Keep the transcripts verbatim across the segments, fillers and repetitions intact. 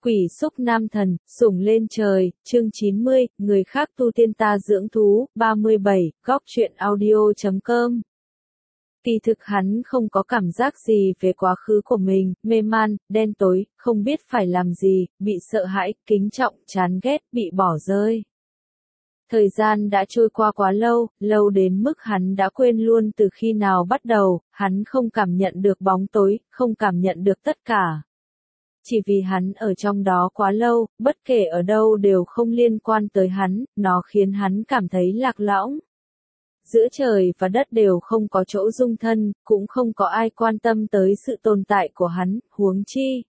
Quỷ xúc nam thần, sủng lên trời, chương chín mươi, người khác tu tiên ta dưỡng thú, ba mươi bảy, góc truyện audio chấm com. Kỳ thực hắn không có cảm giác gì về quá khứ của mình, mê man, đen tối, không biết phải làm gì, bị sợ hãi, kính trọng, chán ghét, bị bỏ rơi. Thời gian đã trôi qua quá lâu, lâu đến mức hắn đã quên luôn từ khi nào bắt đầu, hắn không cảm nhận được bóng tối, không cảm nhận được tất cả. Chỉ vì hắn ở trong đó quá lâu, bất kể ở đâu đều không liên quan tới hắn, nó khiến hắn cảm thấy lạc lõng. Giữa trời và đất đều không có chỗ dung thân, cũng không có ai quan tâm tới sự tồn tại của hắn, huống chi.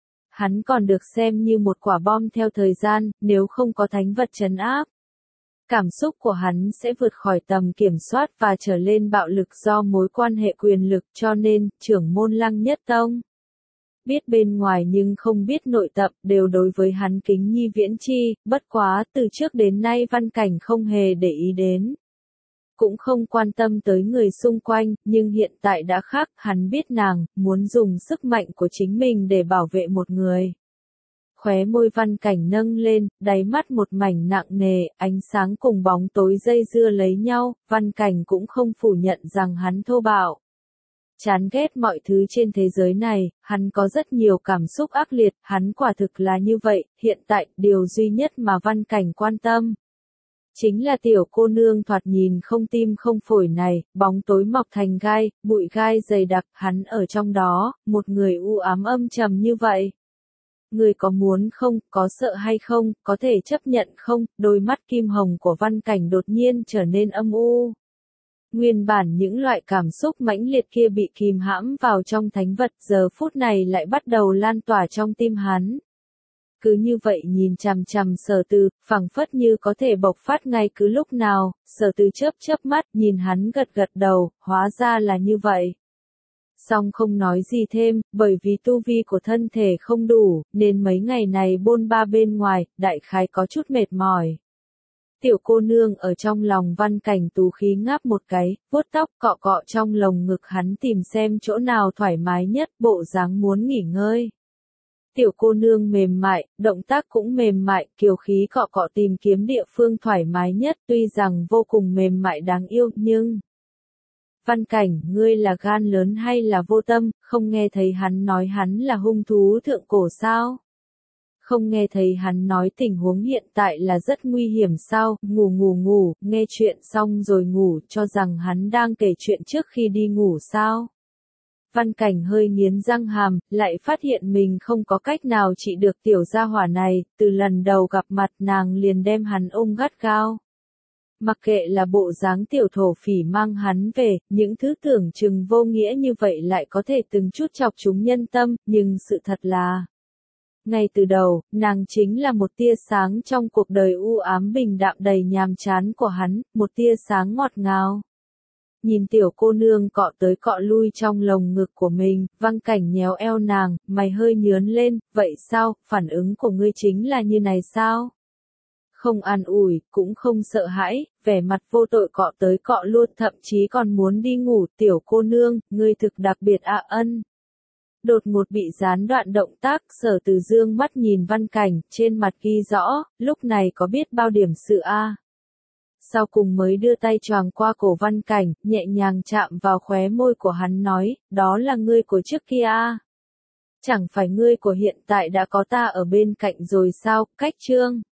Hắn còn được xem như một quả bom theo thời gian, nếu không có thánh vật trấn áp. Cảm xúc của hắn sẽ vượt khỏi tầm kiểm soát và trở lên bạo lực do mối quan hệ quyền lực, cho nên, trưởng môn Lăng Nhất Tông. Biết bên ngoài nhưng không biết nội tập, đều đối với hắn kính nhi viễn chi, bất quá từ trước đến nay Văn Cảnh không hề để ý đến. Cũng không quan tâm tới người xung quanh, nhưng hiện tại đã khác, hắn biết nàng, muốn dùng sức mạnh của chính mình để bảo vệ một người. Khóe môi Văn Cảnh nâng lên, đáy mắt một mảnh nặng nề, ánh sáng cùng bóng tối dây dưa lấy nhau, Văn Cảnh cũng không phủ nhận rằng hắn thô bạo. Chán ghét mọi thứ trên thế giới này, hắn có rất nhiều cảm xúc ác liệt, hắn quả thực là như vậy, hiện tại, điều duy nhất mà Văn Cảnh quan tâm. Chính là tiểu cô nương thoạt nhìn không tim không phổi này, bóng tối mọc thành gai, bụi gai dày đặc, hắn ở trong đó, một người u ám âm trầm như vậy. Người có muốn không, có sợ hay không, có thể chấp nhận không, đôi mắt kim hồng của Văn Cảnh đột nhiên trở nên âm u. Nguyên bản những loại cảm xúc mãnh liệt kia bị kìm hãm vào trong thánh vật, giờ phút này lại bắt đầu lan tỏa trong tim hắn. Cứ như vậy nhìn chằm chằm Sở Từ, phảng phất như có thể bộc phát ngay cứ lúc nào, Sở Từ chớp chớp mắt, nhìn hắn gật gật đầu, hóa ra là như vậy. Song không nói gì thêm, bởi vì tu vi của thân thể không đủ, nên mấy ngày này bôn ba bên ngoài, đại khái có chút mệt mỏi. Tiểu cô nương ở trong lòng Văn Cảnh tú khí ngáp một cái, vuốt tóc cọ cọ trong lồng ngực hắn tìm xem chỗ nào thoải mái nhất, bộ dáng muốn nghỉ ngơi. Tiểu cô nương mềm mại, động tác cũng mềm mại, kiều khí cọ cọ tìm kiếm địa phương thoải mái nhất, tuy rằng vô cùng mềm mại đáng yêu, nhưng... Văn Cảnh, ngươi là gan lớn hay là vô tâm, không nghe thấy hắn nói hắn là hung thú thượng cổ sao? Không nghe thấy hắn nói tình huống hiện tại là rất nguy hiểm sao, ngủ ngủ ngủ, nghe chuyện xong rồi ngủ, cho rằng hắn đang kể chuyện trước khi đi ngủ sao. Văn Cảnh hơi nghiến răng hàm, lại phát hiện mình không có cách nào trị được tiểu gia hỏa này, từ lần đầu gặp mặt nàng liền đem hắn ôm gắt gao. Mặc kệ là bộ dáng tiểu thổ phỉ mang hắn về, những thứ tưởng chừng vô nghĩa như vậy lại có thể từng chút chọc chúng nhân tâm, nhưng sự thật là... Ngay từ đầu, nàng chính là một tia sáng trong cuộc đời u ám bình đạm đầy nhàm chán của hắn, một tia sáng ngọt ngào. Nhìn tiểu cô nương cọ tới cọ lui trong lồng ngực của mình, Văn Cảnh nhéo eo nàng, mày hơi nhướn lên, vậy sao, phản ứng của ngươi chính là như này sao? Không an ủi, cũng không sợ hãi, vẻ mặt vô tội cọ tới cọ lui, thậm chí còn muốn đi ngủ, tiểu cô nương, ngươi thực đặc biệt ạ ân. Đột ngột bị gián đoạn động tác, Sở Từ dương mắt nhìn Văn Cảnh, trên mặt ghi rõ, lúc này có biết bao điểm sự a. Sau cùng mới đưa tay choàng qua cổ Văn Cảnh, nhẹ nhàng chạm vào khóe môi của hắn nói, đó là ngươi của trước kia a. Chẳng phải ngươi của hiện tại đã có ta ở bên cạnh rồi sao, cách chương.